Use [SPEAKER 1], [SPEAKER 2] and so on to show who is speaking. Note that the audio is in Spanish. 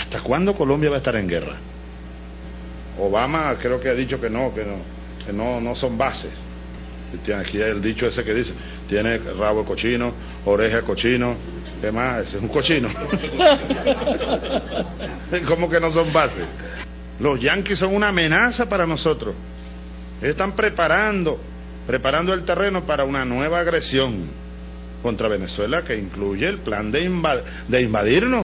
[SPEAKER 1] ¿Hasta cuándo Colombia va a estar en guerra? Obama creo que ha dicho que no son bases. Tiene aquí el dicho ese que dice, tiene rabo de cochino, oreja de cochino, ¿qué más? Ese es un cochino. ¿Cómo que no son bases? Los yanquis son una amenaza para nosotros. Ellos están preparando el terreno para una nueva agresión contra Venezuela que incluye el plan de invadirnos.